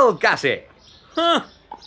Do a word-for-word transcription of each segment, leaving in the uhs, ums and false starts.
Well, Gussie! Huh?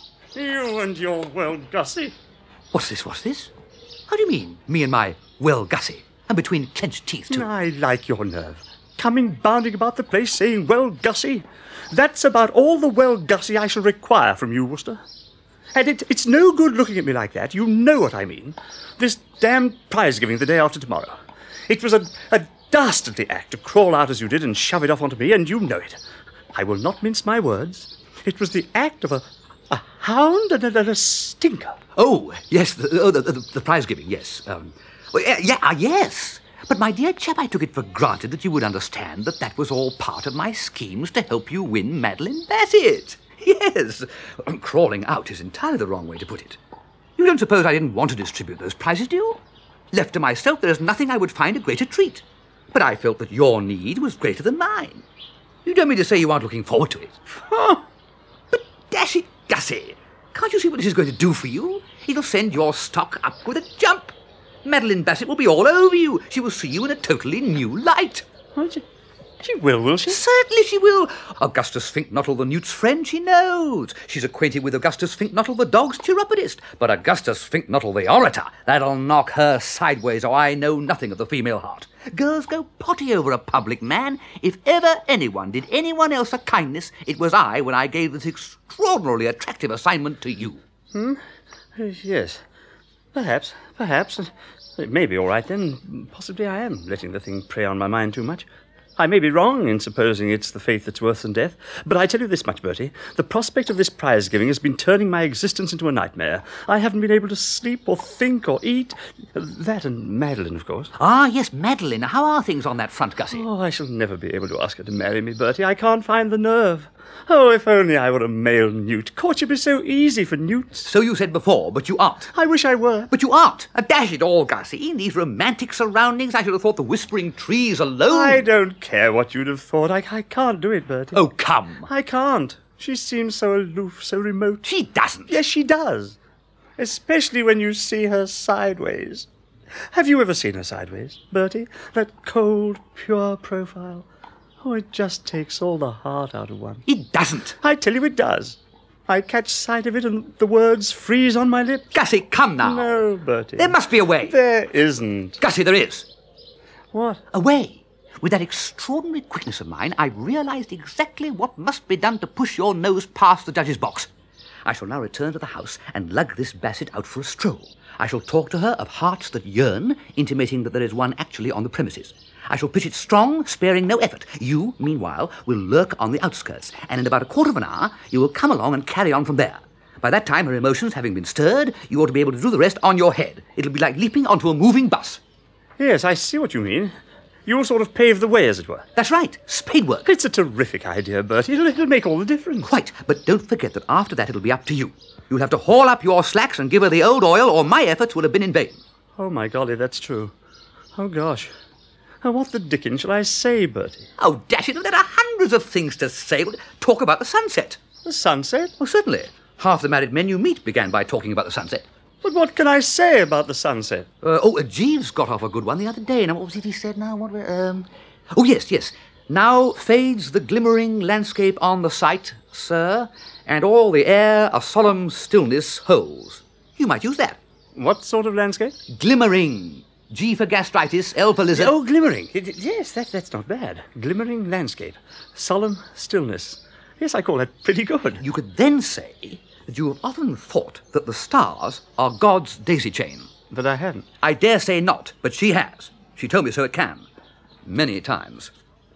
You and your well, Gussie. What's this, what's this? How do you mean, me and my well, Gussie? I'm between clenched teeth, too. I like your nerve. Coming bounding about the place saying, well, Gussie. That's about all the well, Gussie I shall require from you, Wooster. And it, it's no good looking at me like that. You know what I mean. This damned prize-giving the day after tomorrow. It was a, a dastardly act to crawl out as you did and shove it off onto me, and you know it. I will not mince my words. It was the act of a, a hound and a, and a stinker. Oh, yes, the, oh, the, the, the prize-giving, yes. Um, well, yeah, yeah, ah, yes. But, my dear chap, I took it for granted that you would understand that that was all part of my schemes to help you win Madeline Bassett. Yes. Crawling out is entirely the wrong way to put it. You don't suppose I didn't want to distribute those prizes, do you? Left to myself, there is nothing I would find a greater treat. But I felt that your need was greater than mine. You don't mean to say you aren't looking forward to it? Huh? But dash it, Gussie, can't you see what this is going to do for you? It'll send your stock up with a jump. Madeline Bassett will be all over you. She will see you in a totally new light. Won't she? She will, will she? Certainly she will. Augustus Finknottle, the newt's friend, she knows. She's acquainted with Augustus Finknottle, the dog's chiropodist. But Augustus Finknottle, the orator, that'll knock her sideways, or I know nothing of the female heart. Girls go potty over a public man. If ever anyone did anyone else a kindness, it was I when I gave this extraordinarily attractive assignment to you. Hmm? Uh, yes. Perhaps, perhaps. It may be all right then. Possibly I am letting the thing prey on my mind too much. I may be wrong in supposing it's the faith that's worse than death, but I tell you this much, Bertie. The prospect of this prize-giving has been turning my existence into a nightmare. I haven't been able to sleep or think or eat. That and Madeline, of course. Ah, yes, Madeline. How are things on that front, Gussie? Oh, I shall never be able to ask her to marry me, Bertie. I can't find the nerve. Oh, if only I were a male newt. Courtship is so easy for newts. So you said before, but you aren't. I wish I were. But you aren't. A dash it all, Gussie. In these romantic surroundings, I should have thought the whispering trees alone... I don't care what you'd have thought. I, I can't do it, Bertie. Oh, come. I can't. She seems so aloof, so remote. She doesn't. Yes, she does. Especially when you see her sideways. Have you ever seen her sideways, Bertie? That cold, pure profile. Oh, it just takes all the heart out of one. It doesn't. I tell you it does. I catch sight of it and the words freeze on my lips. Gussie, come now. No, Bertie. There must be a way. There isn't. Gussie, there is. What? A way. With that extraordinary quickness of mine, I've realized exactly what must be done to push your nose past the judge's box. I shall now return to the house and lug this Bassett out for a stroll. I shall talk to her of hearts that yearn, intimating that there is one actually on the premises. I shall pitch it strong, sparing no effort. You, meanwhile, will lurk on the outskirts, and in about a quarter of an hour, you will come along and carry on from there. By that time, her emotions having been stirred, you ought to be able to do the rest on your head. It'll be like leaping onto a moving bus. Yes, I see what you mean. You'll sort of pave the way, as it were. That's right. Spade work. It's a terrific idea, Bertie. It'll, it'll make all the difference. Quite. But don't forget that after that, it'll be up to you. You'll have to haul up your slacks and give her the old oil, or my efforts will have been in vain. Oh, my golly, that's true. Oh, gosh. Now, what the dickens shall I say, Bertie? Oh, dash it, there are hundreds of things to say. Talk about the sunset. The sunset? Oh, certainly. Half the married men you meet began by talking about the sunset. But what can I say about the sunset? Uh, oh, uh, Jeeves got off a good one the other day. Now, what was it he said now? What? Um... Oh, yes, yes. Now fades the glimmering landscape on the sight, sir, and all the air a solemn stillness holds. You might use that. What sort of landscape? Glimmering. G for gastritis, L for lizard. Oh, glimmering. It, it, yes, that, that's not bad. Glimmering landscape. Solemn stillness. Yes, I call that pretty good. You could then say that you have often thought that the stars are God's daisy chain. But I haven't. I dare say not, but she has. She told me so it can. Many times.